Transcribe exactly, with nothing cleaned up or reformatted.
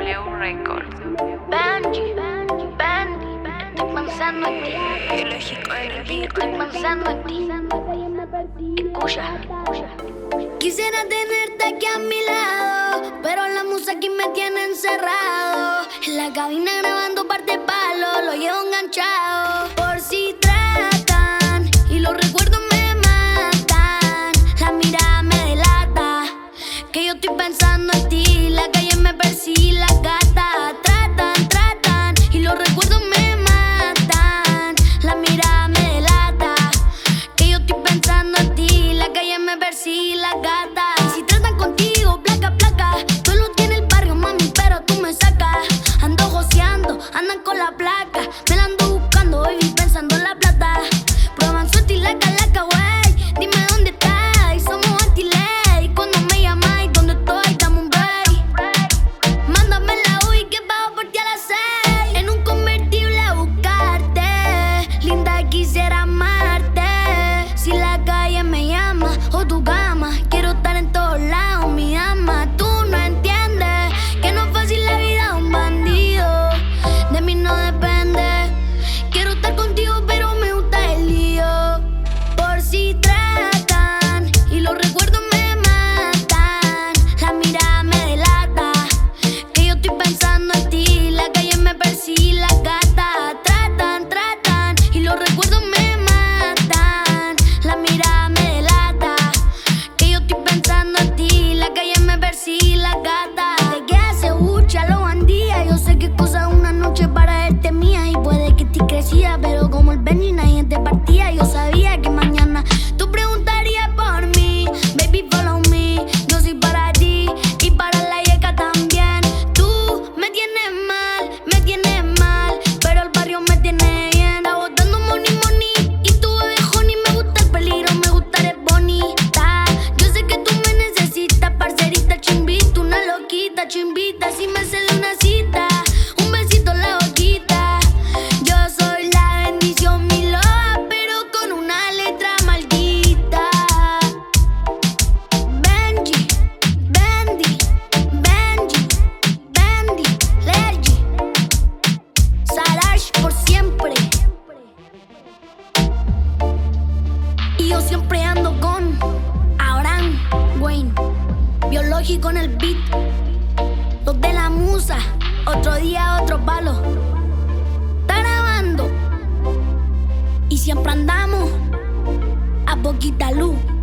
W Records. Benji, Benji, estoy pensando en ti. Biológico en el beat. Estoy pensando en ti. Escucha. Quisiera tenerte aquí a mi lado, pero la musa aquí me tiene encerrado. En la cabina grabando parte de palo, lo llevo enganchado. Por si tratan y los recuerdos me matan, la mirada me delata que yo estoy pensando en ti. La calle me persigue, las gatas tratan, tratan y los recuerdos me matan. La mirada me delata que yo estoy pensando en ti. La calle me persigue, las gatas. Y si tratan contigo, placa, placa, tú lo tienes el barrio, mami, pero tú me sacas. Ando joseando, andan con la placa, me la ando buscando, baby, pensando en la plata. Prueban suerte y la calaca, wey, dime dónde estás. Y somos anti-ley, cuando me llamáis, ¿dónde estoy? Dame un break. Mándame la U I que pago por ti a las seis. En un convertible a buscarte, linda, quisiera amarte. Si la calle me llama o tu cama, quiero estar en todos lados, mi dama. Tú no entiendes que no es fácil la vida de un bandido, de mí no depende. Quiero estar contigo pero me gusta el lío. Por si tratan y los recuerdos me matan, la mirada me delata que yo estoy pensando en ti. La calle me persigue, las gatas tratan, tratan y los recuerdos me matan. La mirada me delata que yo estoy pensando en ti. La calle me persigue, las gatas. De que hace hucha lo bandía. Yo sé que es cosa de una noche para verte mía. Y puede que estés crecida, pero como el Benji nadie te partía. Yo sabía que mañana tú preguntarías por mí. Baby, follow me, yo soy para ti y para la yeca también. Tú me tienes mal, me tienes mal, pero el barrio me tiene bien. Está botando money, money y tu bebé honey. Me gusta el peligro, me gusta eres bonita. Yo sé que tú me necesitas, parcerita, chimbita, una loquita, chimbita. Si me cede una cita, un besito en la boquita. Yo soy la bendición, mi loa, pero con una letra maldita. Benji, Bendy, Benji, Bendy, Lergy, Salash por siempre. Y yo siempre ando con Abraham Wayne, biológico en el beat. Los de la musa, otro día, otro palo. Está grabando y siempre andamos a poquita luz.